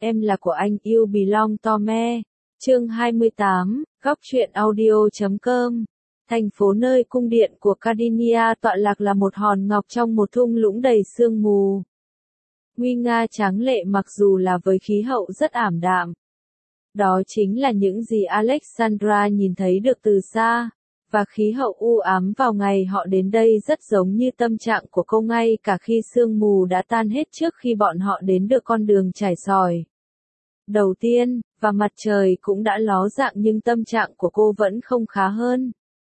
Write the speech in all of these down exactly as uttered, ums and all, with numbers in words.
Em là của anh, You Belong to Me. Chương hai mươi tám, góc truyện audio chấm com. Thành phố nơi cung điện của Cardinia tọa lạc là một hòn ngọc trong một thung lũng đầy sương mù. Nguy nga tráng lệ mặc dù là với khí hậu rất ảm đạm. Đó chính là những gì Alexandra nhìn thấy được từ xa, và khí hậu u ám vào ngày họ đến đây rất giống như tâm trạng của cô ngay cả khi sương mù đã tan hết trước khi bọn họ đến được con đường trải sỏi đầu tiên, và mặt trời cũng đã ló dạng nhưng tâm trạng của cô vẫn không khá hơn.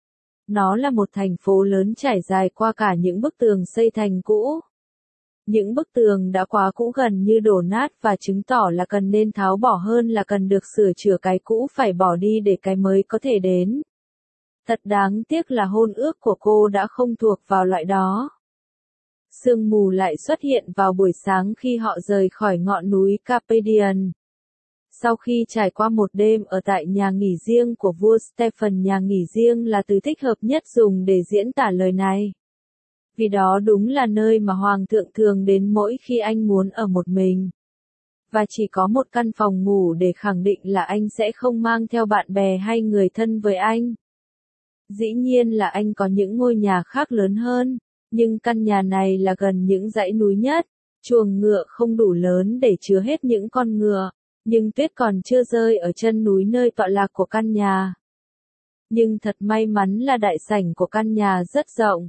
Nó là một thành phố lớn trải dài qua cả những bức tường xây thành cũ. Những bức tường đã quá cũ gần như đổ nát và chứng tỏ là cần nên tháo bỏ hơn là cần được sửa chữa cái cũ phải bỏ đi để cái mới có thể đến. Thật đáng tiếc là hôn ước của cô đã không thuộc vào loại đó. Sương mù lại xuất hiện vào buổi sáng khi họ rời khỏi ngọn núi Carpathian. Sau khi trải qua một đêm ở tại nhà nghỉ riêng của vua Stephen, nhà nghỉ riêng là từ thích hợp nhất dùng để diễn tả lời này. Vì đó đúng là nơi mà hoàng thượng thường đến mỗi khi anh muốn ở một mình. Và chỉ có một căn phòng ngủ để khẳng định là anh sẽ không mang theo bạn bè hay người thân với anh. Dĩ nhiên là anh có những ngôi nhà khác lớn hơn, nhưng căn nhà này là gần những dãy núi nhất, chuồng ngựa không đủ lớn để chứa hết những con ngựa, nhưng tuyết còn chưa rơi ở chân núi nơi tọa lạc của căn nhà. Nhưng thật may mắn là đại sảnh của căn nhà rất rộng.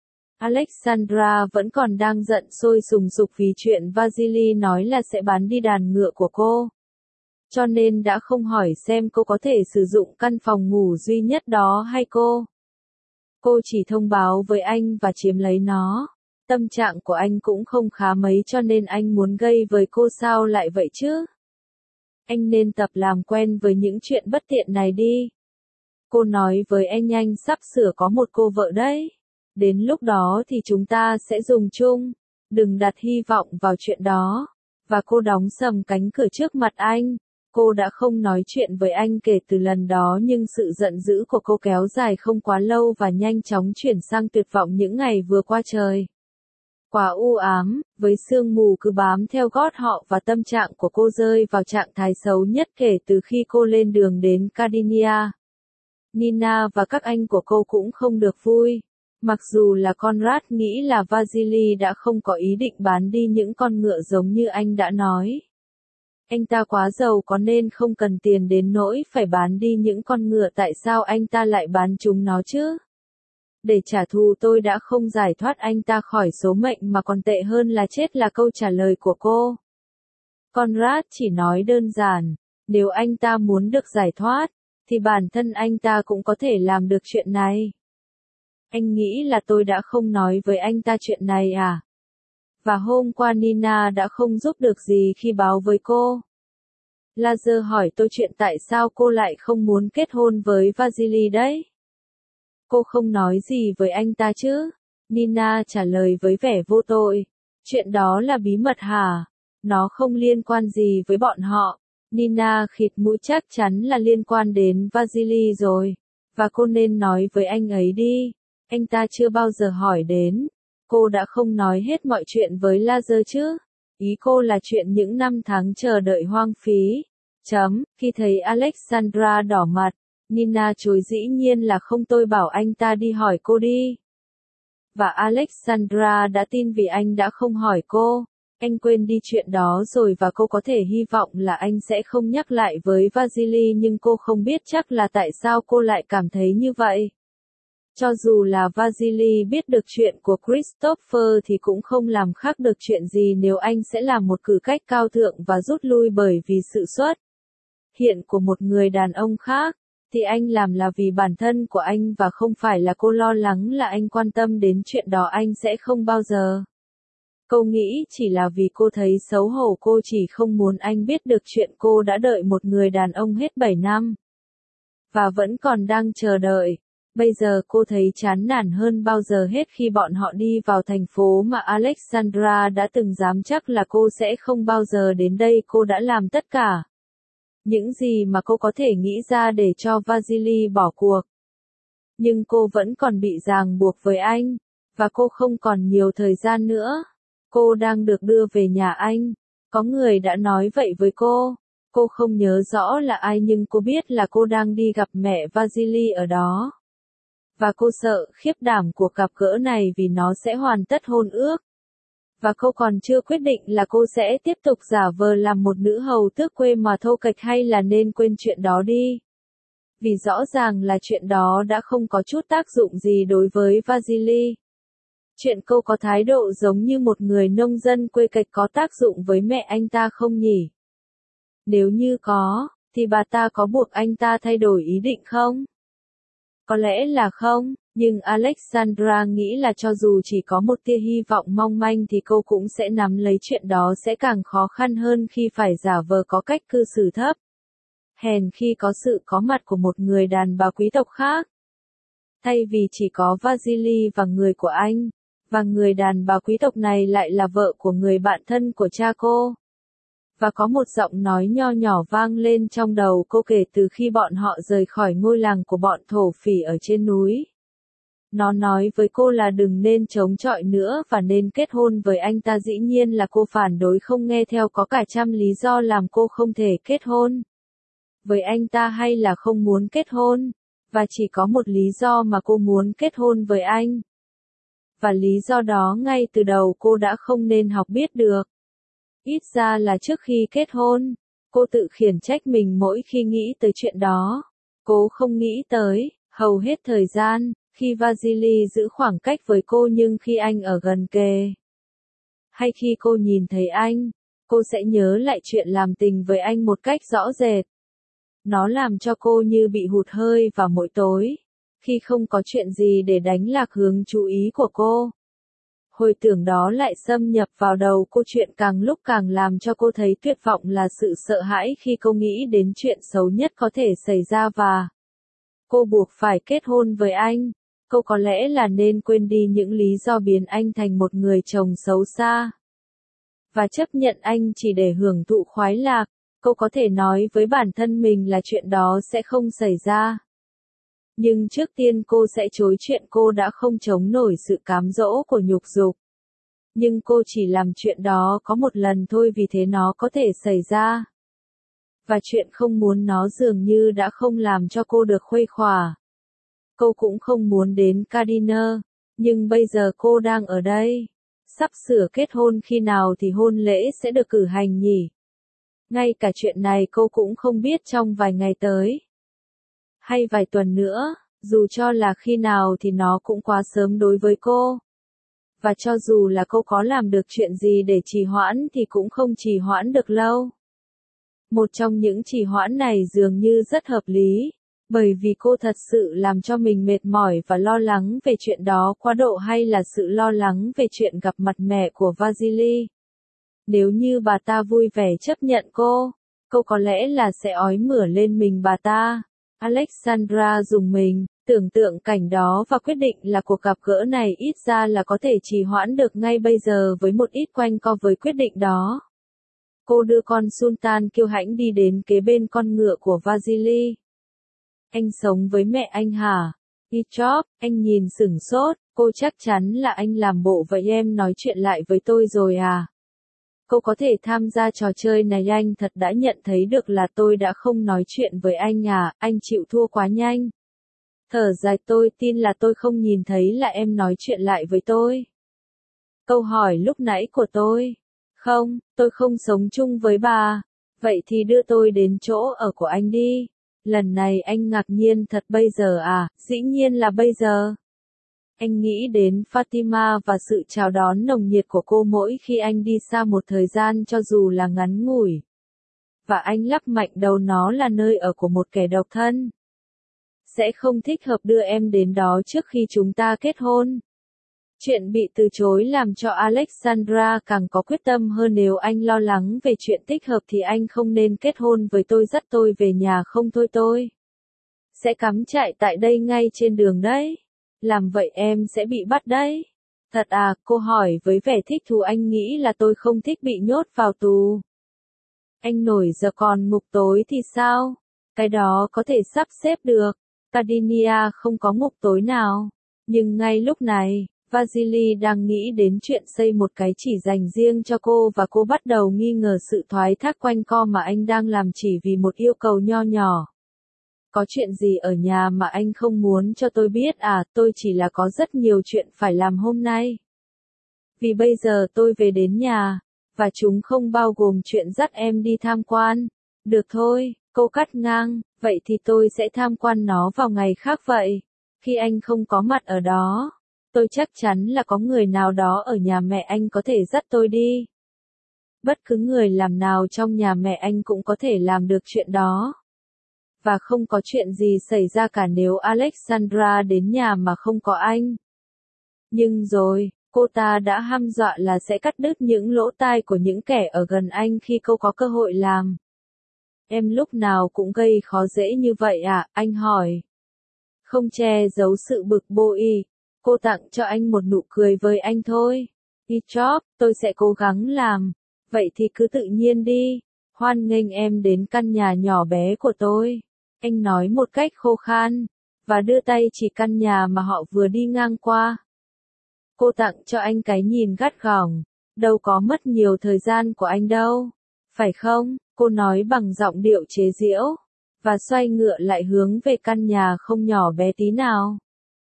Alexandra vẫn còn đang giận sôi sùng sục vì chuyện Vasily nói là sẽ bán đi đàn ngựa của cô. Cho nên đã không hỏi xem cô có thể sử dụng căn phòng ngủ duy nhất đó hay cô. Cô chỉ thông báo với anh và chiếm lấy nó. Tâm trạng của anh cũng không khá mấy cho nên anh muốn gây với cô sao lại vậy chứ? Anh nên tập làm quen với những chuyện bất tiện này đi. Cô nói với anh anh sắp sửa có một cô vợ đấy. Đến lúc đó thì chúng ta sẽ dùng chung. Đừng đặt hy vọng vào chuyện đó. Và cô đóng sầm cánh cửa trước mặt anh. Cô đã không nói chuyện với anh kể từ lần đó nhưng sự giận dữ của cô kéo dài không quá lâu và nhanh chóng chuyển sang tuyệt vọng những ngày vừa qua trời. Quá u ám, với sương mù cứ bám theo gót họ và tâm trạng của cô rơi vào trạng thái xấu nhất kể từ khi cô lên đường đến Cardinia. Nina và các anh của cô cũng không được vui. Mặc dù là Conrad nghĩ là Vasily đã không có ý định bán đi những con ngựa giống như anh đã nói. Anh ta quá giàu có nên không cần tiền đến nỗi phải bán đi những con ngựa, tại sao anh ta lại bán chúng nó chứ? Để trả thù tôi đã không giải thoát anh ta khỏi số mệnh mà còn tệ hơn là chết là câu trả lời của cô. Conrad chỉ nói đơn giản, nếu anh ta muốn được giải thoát, thì bản thân anh ta cũng có thể làm được chuyện này. Anh nghĩ là tôi đã không nói với anh ta chuyện này à? Và hôm qua Nina đã không giúp được gì khi báo với cô. Lazar hỏi tôi chuyện tại sao cô lại không muốn kết hôn với Vasily đấy. Cô không nói gì với anh ta chứ? Nina trả lời với vẻ vô tội. Chuyện đó là bí mật hả? Nó không liên quan gì với bọn họ. Nina khịt mũi, chắc chắn là liên quan đến Vasily rồi. Và cô nên nói với anh ấy đi. Anh ta chưa bao giờ hỏi đến. Cô đã không nói hết mọi chuyện với Lazar chứ? Ý cô là chuyện những năm tháng chờ đợi hoang phí. Chấm, khi thấy Alexandra đỏ mặt, Nina chối dĩ nhiên là không, tôi bảo anh ta đi hỏi cô đi. Và Alexandra đã tin vì anh đã không hỏi cô. Anh quên đi chuyện đó rồi và cô có thể hy vọng là anh sẽ không nhắc lại với Vasily, nhưng cô không biết chắc là tại sao cô lại cảm thấy như vậy. Cho dù là Vasily biết được chuyện của Christopher thì cũng không làm khác được chuyện gì nếu anh sẽ làm một cử cách cao thượng và rút lui bởi vì sự xuất hiện của một người đàn ông khác, thì anh làm là vì bản thân của anh và không phải là cô lo lắng là anh quan tâm đến chuyện đó, anh sẽ không bao giờ. Cô nghĩ chỉ là vì cô thấy xấu hổ, cô chỉ không muốn anh biết được chuyện cô đã đợi một người đàn ông hết bảy năm. Và vẫn còn đang chờ đợi. Bây giờ cô thấy chán nản hơn bao giờ hết khi bọn họ đi vào thành phố mà Alexandra đã từng dám chắc là cô sẽ không bao giờ đến đây. Cô đã làm tất cả những gì mà cô có thể nghĩ ra để cho Vasily bỏ cuộc. Nhưng cô vẫn còn bị ràng buộc với anh, và cô không còn nhiều thời gian nữa. Cô đang được đưa về nhà anh. Có người đã nói vậy với cô. Cô không nhớ rõ là ai nhưng cô biết là cô đang đi gặp mẹ Vasily ở đó. Và cô sợ khiếp đảm của cặp gỡ này vì nó sẽ hoàn tất hôn ước. Và cô còn chưa quyết định là cô sẽ tiếp tục giả vờ làm một nữ hầu tước quê mà thô kệch hay là nên quên chuyện đó đi. Vì rõ ràng là chuyện đó đã không có chút tác dụng gì đối với Vasily. Chuyện cô có thái độ giống như một người nông dân quê kệch có tác dụng với mẹ anh ta không nhỉ? Nếu như có, thì bà ta có buộc anh ta thay đổi ý định không? Có lẽ là không, nhưng Alexandra nghĩ là cho dù chỉ có một tia hy vọng mong manh thì cô cũng sẽ nắm lấy chuyện đó sẽ càng khó khăn hơn khi phải giả vờ có cách cư xử thấp. Hèn khi có sự có mặt của một người đàn bà quý tộc khác. Thay vì chỉ có Vasily và người của anh, và người đàn bà quý tộc này lại là vợ của người bạn thân của cha cô. Và có một giọng nói nho nhỏ vang lên trong đầu cô kể từ khi bọn họ rời khỏi ngôi làng của bọn thổ phỉ ở trên núi. Nó nói với cô là đừng nên chống chọi nữa và nên kết hôn với anh ta. Dĩ nhiên là cô phản đối không nghe theo, có cả trăm lý do làm cô không thể kết hôn với anh ta hay là không muốn kết hôn. Và chỉ có một lý do mà cô muốn kết hôn với anh. Và lý do đó ngay từ đầu cô đã không nên học biết được. Ít ra là trước khi kết hôn, cô tự khiển trách mình mỗi khi nghĩ tới chuyện đó. Cô không nghĩ tới, hầu hết thời gian, khi Vasily giữ khoảng cách với cô nhưng khi anh ở gần kề. Hay khi cô nhìn thấy anh, cô sẽ nhớ lại chuyện làm tình với anh một cách rõ rệt. Nó làm cho cô như bị hụt hơi vào mỗi tối, khi không có chuyện gì để đánh lạc hướng chú ý của cô. Hồi tưởng đó lại xâm nhập vào đầu cô, chuyện càng lúc càng làm cho cô thấy tuyệt vọng là sự sợ hãi khi cô nghĩ đến chuyện xấu nhất có thể xảy ra và cô buộc phải kết hôn với anh. Cô có lẽ là nên quên đi những lý do biến anh thành một người chồng xấu xa. Và chấp nhận anh chỉ để hưởng thụ khoái lạc. Cô có thể nói với bản thân mình là chuyện đó sẽ không xảy ra. Nhưng trước tiên cô sẽ chối chuyện cô đã không chống nổi sự cám dỗ của nhục dục. Nhưng cô chỉ làm chuyện đó có một lần thôi vì thế nó có thể xảy ra. Và chuyện không muốn nó dường như đã không làm cho cô được khuây khỏa. Cô cũng không muốn đến Cardinal, nhưng bây giờ cô đang ở đây. Sắp sửa kết hôn, khi nào thì hôn lễ sẽ được cử hành nhỉ? Ngay cả chuyện này cô cũng không biết trong vài ngày tới. Hay vài tuần nữa, dù cho là khi nào thì nó cũng quá sớm đối với cô. Và cho dù là cô có làm được chuyện gì để trì hoãn thì cũng không trì hoãn được lâu. Một trong những trì hoãn này dường như rất hợp lý, bởi vì cô thật sự làm cho mình mệt mỏi và lo lắng về chuyện đó quá độ, hay là sự lo lắng về chuyện gặp mặt mẹ của Vasily. Nếu như bà ta vui vẻ chấp nhận cô, cô có lẽ là sẽ ói mửa lên mình bà ta. Alexandra rùng mình, tưởng tượng cảnh đó và quyết định là cuộc gặp gỡ này ít ra là có thể trì hoãn được ngay bây giờ với một ít quanh co với quyết định đó. Cô đưa con Sultan kiêu hãnh đi đến kế bên con ngựa của Vasily. Anh sống với mẹ anh hả? Ichop, anh nhìn sửng sốt, cô chắc chắn là anh làm bộ vậy em nói chuyện lại với tôi rồi à? Cô có thể tham gia trò chơi này, anh thật đã nhận thấy được là tôi đã không nói chuyện với anh à, anh chịu thua quá nhanh. Thở dài, tôi tin là tôi không nhìn thấy là em nói chuyện lại với tôi. Câu hỏi lúc nãy của tôi. Không, tôi không sống chung với bà. Vậy thì đưa tôi đến chỗ ở của anh đi. Lần này anh ngạc nhiên thật, bây giờ à? Dĩ nhiên là bây giờ. Anh nghĩ đến Fatima và sự chào đón nồng nhiệt của cô mỗi khi anh đi xa một thời gian cho dù là ngắn ngủi. Và anh lắc mạnh đầu, nó là nơi ở của một kẻ độc thân. Sẽ không thích hợp đưa em đến đó trước khi chúng ta kết hôn. Chuyện bị từ chối làm cho Alexandra càng có quyết tâm hơn. Nếu anh lo lắng về chuyện thích hợp thì anh không nên kết hôn với tôi, dắt tôi về nhà không thôi tôi sẽ cắm trại tại đây ngay trên đường đấy. Làm vậy em sẽ bị bắt đấy. Thật à? Cô hỏi với vẻ thích thú. Anh nghĩ là tôi không thích bị nhốt vào tù. Anh nổi giờ còn ngục tối thì sao? Cái đó có thể sắp xếp được. Cardinia không có ngục tối nào. Nhưng ngay lúc này, Vasily đang nghĩ đến chuyện xây một cái chỉ dành riêng cho cô và cô bắt đầu nghi ngờ sự thoái thác quanh co mà anh đang làm chỉ vì một yêu cầu nho nhỏ. Có chuyện gì ở nhà mà anh không muốn cho tôi biết à? Tôi chỉ là có rất nhiều chuyện phải làm hôm nay. Vì bây giờ tôi về đến nhà, và chúng không bao gồm chuyện dắt em đi tham quan. Được thôi, cô cắt ngang, vậy thì tôi sẽ tham quan nó vào ngày khác vậy. Khi anh không có mặt ở đó, tôi chắc chắn là có người nào đó ở nhà mẹ anh có thể dắt tôi đi. Bất cứ người làm nào trong nhà mẹ anh cũng có thể làm được chuyện đó. Và không có chuyện gì xảy ra cả nếu Alexandra đến nhà mà không có anh. Nhưng rồi, cô ta đã hăm dọa là sẽ cắt đứt những lỗ tai của những kẻ ở gần anh khi cô có cơ hội làm. Em lúc nào cũng gây khó dễ như vậy à? Anh hỏi. Không che giấu sự bực bội, cô tặng cho anh một nụ cười với anh thôi. Ichop, tôi sẽ cố gắng làm. Vậy thì cứ tự nhiên đi. Hoan nghênh em đến căn nhà nhỏ bé của tôi. Anh nói một cách khô khan, và đưa tay chỉ căn nhà mà họ vừa đi ngang qua. Cô tặng cho anh cái nhìn gắt gỏng. Đâu có mất nhiều thời gian của anh đâu. Phải không? Cô nói bằng giọng điệu chế giễu, và xoay ngựa lại hướng về căn nhà không nhỏ bé tí nào.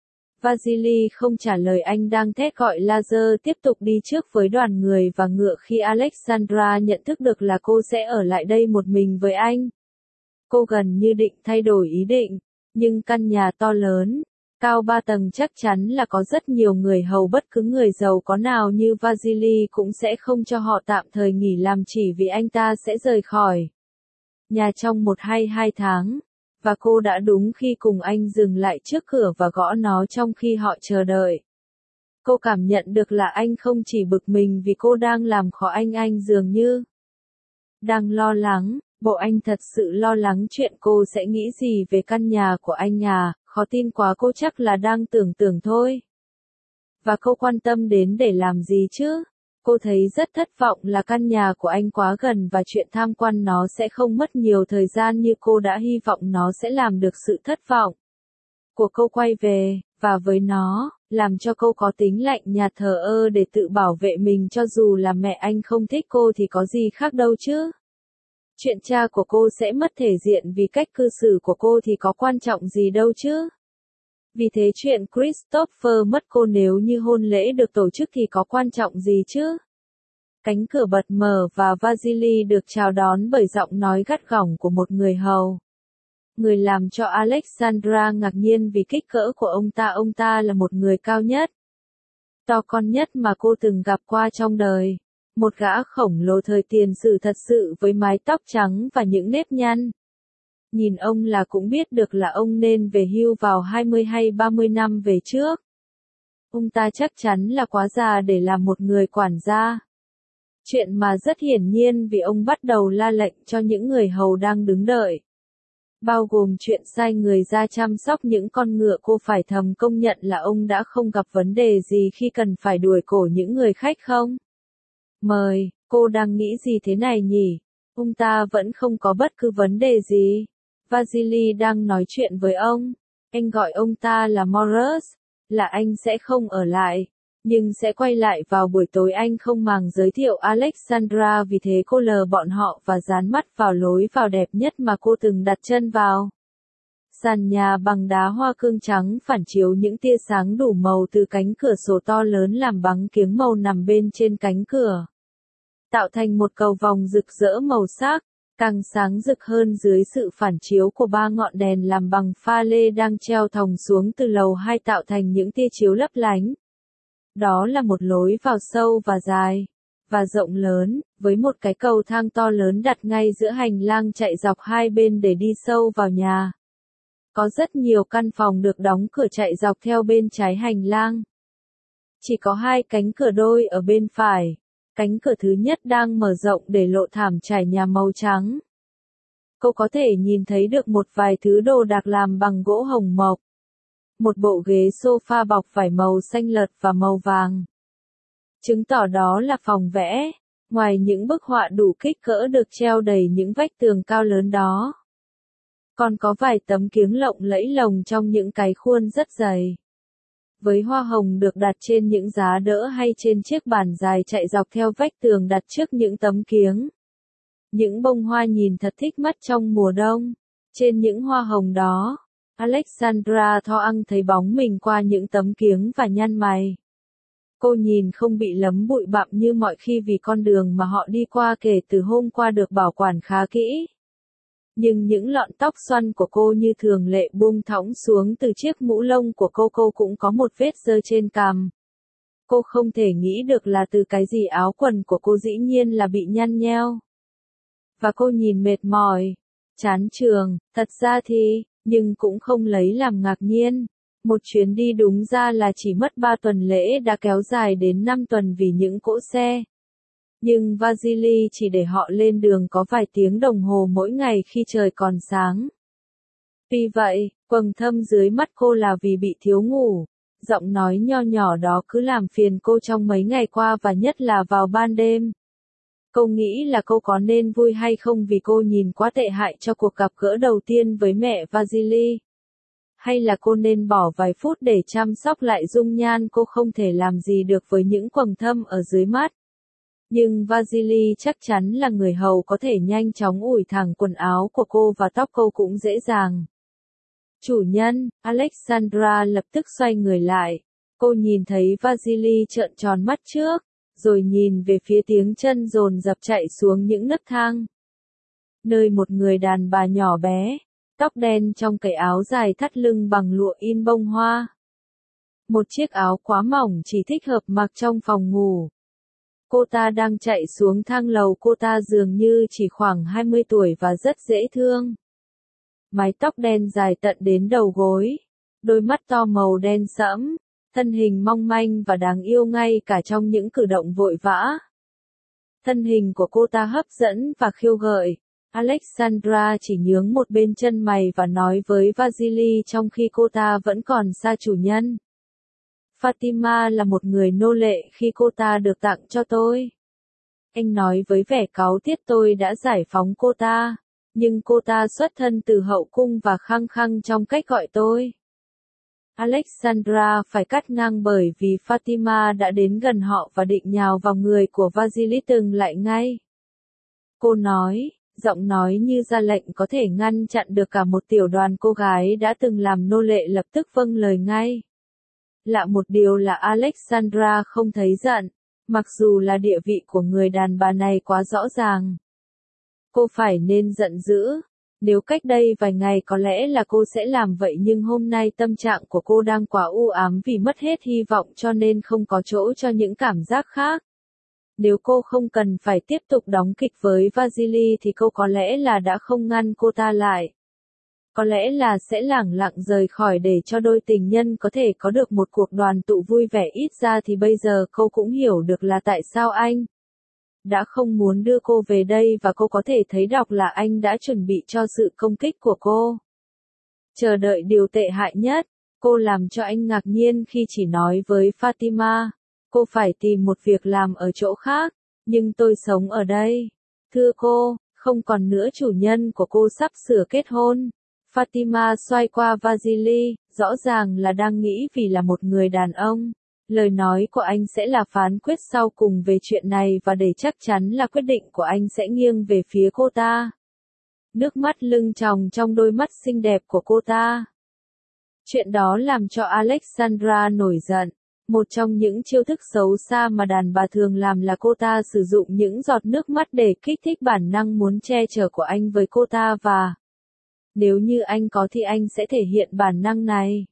Vasily không trả lời, anh đang thét gọi Lazar tiếp tục đi trước với đoàn người và ngựa khi Alexandra nhận thức được là cô sẽ ở lại đây một mình với anh. Cô gần như định thay đổi ý định, nhưng căn nhà to lớn, cao ba tầng chắc chắn là có rất nhiều người hầu, bất cứ người giàu có nào như Vasily cũng sẽ không cho họ tạm thời nghỉ làm chỉ vì anh ta sẽ rời khỏi nhà trong một hay hai tháng. Và cô đã đúng khi cùng anh dừng lại trước cửa và gõ nó trong khi họ chờ đợi. Cô cảm nhận được là anh không chỉ bực mình vì cô đang làm khó anh, anh dường như đang lo lắng. Bộ anh thật sự lo lắng chuyện cô sẽ nghĩ gì về căn nhà của anh à? Khó tin quá, cô chắc là đang tưởng tượng thôi. Và cô quan tâm đến để làm gì chứ? Cô thấy rất thất vọng là căn nhà của anh quá gần và chuyện tham quan nó sẽ không mất nhiều thời gian như cô đã hy vọng nó sẽ làm được sự thất vọng của cô quay về, và với nó, làm cho cô có tính lạnh nhạt thờ ơ để tự bảo vệ mình cho dù là mẹ anh không thích cô thì có gì khác đâu chứ. Chuyện cha của cô sẽ mất thể diện vì cách cư xử của cô thì có quan trọng gì đâu chứ. Vì thế chuyện Christopher mất cô nếu như hôn lễ được tổ chức thì có quan trọng gì chứ? Cánh cửa bật mở và Vasily được chào đón bởi giọng nói gắt gỏng của một người hầu. Người làm cho Alexandra ngạc nhiên vì kích cỡ của ông ta. Ông ta là một người cao nhất, to con nhất mà cô từng gặp qua trong đời. Một gã khổng lồ thời tiền sử thật sự với mái tóc trắng và những nếp nhăn. Nhìn ông là cũng biết được là ông nên về hưu vào hai mươi hay ba mươi năm về trước. Ông ta chắc chắn là quá già để làm một người quản gia. Chuyện mà rất hiển nhiên vì ông bắt đầu ra lệnh cho những người hầu đang đứng đợi. Bao gồm chuyện sai người ra chăm sóc những con ngựa. Cô phải thầm công nhận là ông đã không gặp vấn đề gì khi cần phải đuổi cổ những người khách không? Mời, cô đang nghĩ gì thế này nhỉ? Ông ta vẫn không có bất cứ vấn đề gì. Vasily đang nói chuyện với ông. Anh gọi ông ta là Morris, là anh sẽ không ở lại, nhưng sẽ quay lại vào buổi tối. Anh không màng giới thiệu Alexandra, vì thế cô lờ bọn họ và dán mắt vào lối vào đẹp nhất mà cô từng đặt chân vào. Sàn nhà bằng đá hoa cương trắng phản chiếu những tia sáng đủ màu từ cánh cửa sổ to lớn làm bằng kiếng màu nằm bên trên cánh cửa, tạo thành một cầu vòng rực rỡ màu sắc, càng sáng rực hơn dưới sự phản chiếu của ba ngọn đèn làm bằng pha lê đang treo thòng xuống từ lầu hai tạo thành những tia chiếu lấp lánh. Đó là một lối vào sâu và dài, và rộng lớn, với một cái cầu thang to lớn đặt ngay giữa hành lang chạy dọc hai bên để đi sâu vào nhà. Có rất nhiều căn phòng được đóng cửa chạy dọc theo bên trái hành lang. Chỉ có hai cánh cửa đôi ở bên phải. Cánh cửa thứ nhất đang mở rộng để lộ thảm trải nhà màu trắng. Cô có thể nhìn thấy được một vài thứ đồ đạc làm bằng gỗ hồng mộc. Một bộ ghế sofa bọc vải màu xanh lợt và màu vàng. Chứng tỏ đó là phòng vẽ. Ngoài những bức họa đủ kích cỡ được treo đầy những vách tường cao lớn đó, còn có vài tấm kiếng lộng lẫy lồng trong những cái khuôn rất dày. với hoa hồng được đặt trên những giá đỡ hay trên chiếc bàn dài chạy dọc theo vách tường đặt trước những tấm kiếng. Những bông hoa nhìn thật thích mắt trong mùa đông. Trên những hoa hồng đó, Alexandra thoáng thấy bóng mình qua những tấm kiếng và nhăn mày. Cô nhìn không bị lấm bụi bặm như mọi khi vì con đường mà họ đi qua kể từ hôm qua được bảo quản khá kỹ. Nhưng những lọn tóc xoăn của cô như thường lệ buông thõng xuống từ chiếc mũ lông của cô, cô cũng có một vết dơ trên cằm. Cô không thể nghĩ được là từ cái gì áo quần của cô dĩ nhiên là bị nhăn nheo. Và cô nhìn mệt mỏi, chán trường, thật ra thì, nhưng cũng không lấy làm ngạc nhiên. Một chuyến đi đúng ra là chỉ mất ba tuần lễ đã kéo dài đến năm tuần vì những cỗ xe. Nhưng Vasily chỉ để họ lên đường có vài tiếng đồng hồ mỗi ngày khi trời còn sáng. Tuy vậy, quầng thâm dưới mắt cô là vì bị thiếu ngủ. Giọng nói nho nhỏ đó cứ làm phiền cô trong mấy ngày qua và nhất là vào ban đêm. Cô nghĩ là cô có nên vui hay không vì cô nhìn quá tệ hại cho cuộc gặp gỡ đầu tiên với mẹ Vasily. Hay là cô nên bỏ vài phút để chăm sóc lại dung nhan cô không thể làm gì được với những quầng thâm ở dưới mắt. Nhưng Vasily chắc chắn là người hầu có thể nhanh chóng ủi thẳng quần áo của cô và tóc cô cũng dễ dàng. Chủ nhân, Alexandra lập tức xoay người lại. Cô nhìn thấy Vasily trợn tròn mắt trước, rồi nhìn về phía tiếng chân dồn dập chạy xuống những nấc thang. Nơi một người đàn bà nhỏ bé, tóc đen trong cái áo dài thắt lưng bằng lụa in bông hoa. Một chiếc áo quá mỏng chỉ thích hợp mặc trong phòng ngủ. Cô ta đang chạy xuống thang lầu, cô ta dường như chỉ khoảng hai mươi tuổi và rất dễ thương. Mái tóc đen dài tận đến đầu gối, đôi mắt to màu đen sẫm, thân hình mong manh và đáng yêu ngay cả trong những cử động vội vã. Thân hình của cô ta hấp dẫn và khiêu gợi. Alexandra chỉ nhướng một bên chân mày và nói với Vasily trong khi cô ta vẫn còn xa chủ nhân. Fatima là một người nô lệ khi cô ta được tặng cho tôi. Anh nói với vẻ cáu tiết tôi đã giải phóng cô ta, nhưng cô ta xuất thân từ hậu cung và khăng khăng trong cách gọi tôi. Alexandra phải cắt ngang bởi vì Fatima đã đến gần họ và định nhào vào người của Vasily từng lại ngay. Cô nói, giọng nói như ra lệnh có thể ngăn chặn được cả một tiểu đoàn cô gái đã từng làm nô lệ lập tức vâng lời ngay. Lạ một điều là Alexandra không thấy giận, mặc dù là địa vị của người đàn bà này quá rõ ràng. Cô phải nên giận dữ. Nếu cách đây vài ngày có lẽ là cô sẽ làm vậy nhưng hôm nay tâm trạng của cô đang quá u ám vì mất hết hy vọng cho nên không có chỗ cho những cảm giác khác. Nếu cô không cần phải tiếp tục đóng kịch với Vasily thì cô có lẽ là đã không ngăn cô ta lại. Có lẽ là sẽ lẳng lặng rời khỏi để cho đôi tình nhân có thể có được một cuộc đoàn tụ vui vẻ, ít ra thì bây giờ cô cũng hiểu được là tại sao anh đã không muốn đưa cô về đây và cô có thể thấy đọc là anh đã chuẩn bị cho sự công kích của cô. Chờ đợi điều tệ hại nhất, cô làm cho anh ngạc nhiên khi chỉ nói với Fatima, cô phải tìm một việc làm ở chỗ khác, nhưng tôi sống ở đây. Thưa cô, không còn nữa, chủ nhân của cô sắp sửa kết hôn. Fatima xoay qua Vasily, rõ ràng là đang nghĩ vì là một người đàn ông. Lời nói của anh sẽ là phán quyết sau cùng về chuyện này và để chắc chắn là quyết định của anh sẽ nghiêng về phía cô ta. Nước mắt lưng tròng trong đôi mắt xinh đẹp của cô ta. Chuyện đó làm cho Alexandra nổi giận. Một trong những chiêu thức xấu xa mà đàn bà thường làm là cô ta sử dụng những giọt nước mắt để kích thích bản năng muốn che chở của anh với cô ta và nếu như anh có thì anh sẽ thể hiện bản năng này.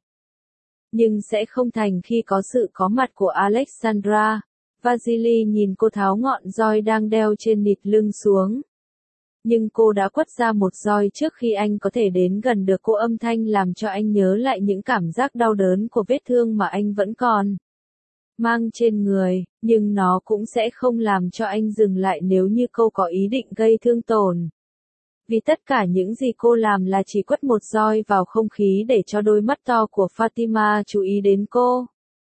Nhưng sẽ không thành khi có sự có mặt của Alexandra. Vasily nhìn cô tháo ngọn roi đang đeo trên nịt lưng xuống. Nhưng cô đã quất ra một roi trước khi anh có thể đến gần được cô, âm thanh làm cho anh nhớ lại những cảm giác đau đớn của vết thương mà anh vẫn còn mang trên người, nhưng nó cũng sẽ không làm cho anh dừng lại nếu như cô có ý định gây thương tổn. Vì tất cả những gì cô làm là chỉ quất một roi vào không khí để cho đôi mắt to của Fatima chú ý đến cô.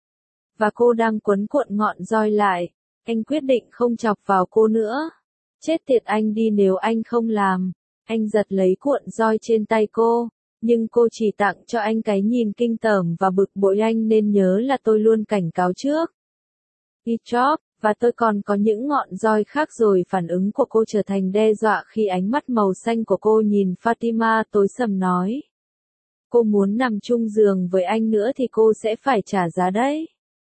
Và cô đang quấn cuộn ngọn roi lại, anh quyết định không chọc vào cô nữa. Chết tiệt anh đi nếu anh không làm. Anh giật lấy cuộn roi trên tay cô, Nhưng cô chỉ tặng cho anh cái nhìn kinh tởm và bực bội, anh nên nhớ là tôi luôn cảnh cáo trước. Hijab, và tôi còn có những ngọn roi khác rồi. Phản ứng của cô trở thành đe dọa khi ánh mắt màu xanh của cô nhìn Fatima tối sầm nói. Cô muốn nằm chung giường với anh nữa thì cô sẽ phải trả giá đấy.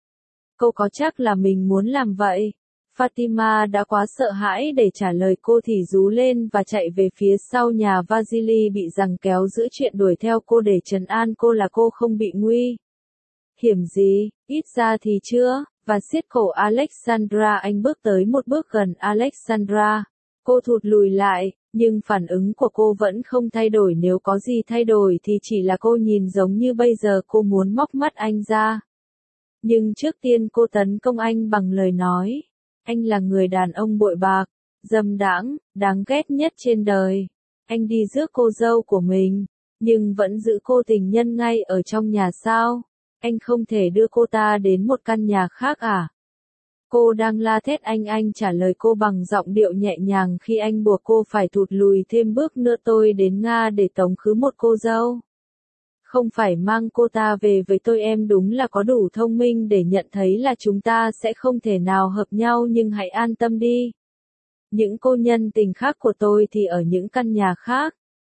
Cô có chắc là mình muốn làm vậy? Fatima đã quá sợ hãi để trả lời cô thì rú lên và chạy về phía sau nhà. Vasily bị giằng kéo giữa chuyện đuổi theo cô để trấn an cô là cô không bị nguy hiểm gì, ít ra thì chưa, và siết cổ Alexandra. Anh bước tới một bước gần Alexandra. Cô thụt lùi lại, nhưng phản ứng của cô vẫn không thay đổi. Nếu có gì thay đổi thì chỉ là cô nhìn giống như bây giờ. Cô muốn móc mắt anh ra. Nhưng trước tiên cô tấn công anh bằng lời nói. Anh là người đàn ông bội bạc, dâm đãng, đáng ghét nhất trên đời. Anh đi rước cô dâu của mình, nhưng vẫn giữ cô tình nhân ngay ở trong nhà sao? Anh không thể đưa cô ta đến một căn nhà khác à? Cô đang la thét. Anh anh trả lời cô bằng giọng điệu nhẹ nhàng khi anh buộc cô phải thụt lùi thêm bước nữa. Tôi đến Nga để tống khứ một cô dâu. Không phải mang cô ta về với tôi. Em đúng là có đủ thông minh để nhận thấy là chúng ta sẽ không thể nào hợp nhau, nhưng hãy an tâm đi. Những cô nhân tình khác của tôi thì ở những căn nhà khác.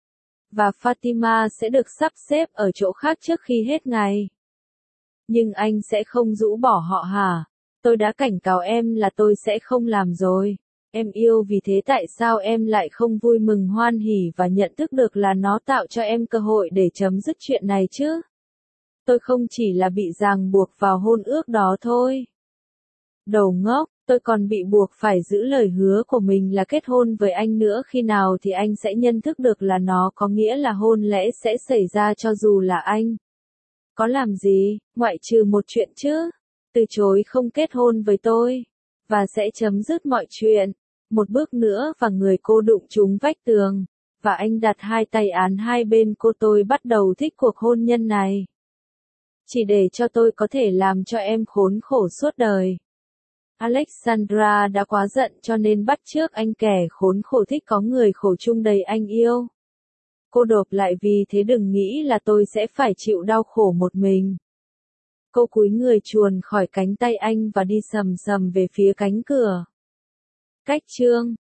Và Fatima sẽ được sắp xếp ở chỗ khác trước khi hết ngày. Nhưng anh sẽ không rũ bỏ họ hả? Tôi đã cảnh cáo em là tôi sẽ không làm rồi. Em yêu vì thế tại sao em lại không vui mừng hoan hỉ và nhận thức được là nó tạo cho em cơ hội để chấm dứt chuyện này chứ? Tôi không chỉ là bị ràng buộc vào hôn ước đó thôi. Đầu ngốc, tôi còn bị buộc phải giữ lời hứa của mình là kết hôn với anh nữa. Khi nào thì anh sẽ nhận thức được là nó có nghĩa là hôn lễ sẽ xảy ra cho dù là anh có làm gì, ngoại trừ một chuyện chứ. Từ chối không kết hôn với tôi. Và sẽ chấm dứt mọi chuyện. Một bước nữa và người cô đụng trúng vách tường. Và anh đặt hai tay án hai bên cô. Tôi bắt đầu thích cuộc hôn nhân này. Chỉ để cho tôi có thể làm cho em khốn khổ suốt đời. Alexandra đã quá giận cho nên bắt chước anh kẻ khốn khổ thích có người khổ chung đầy anh yêu. Cô đột lại vì thế đừng nghĩ là tôi sẽ phải chịu đau khổ một mình. Cô cúi người chuồn khỏi cánh tay anh và đi sầm sầm về phía cánh cửa. Cách chương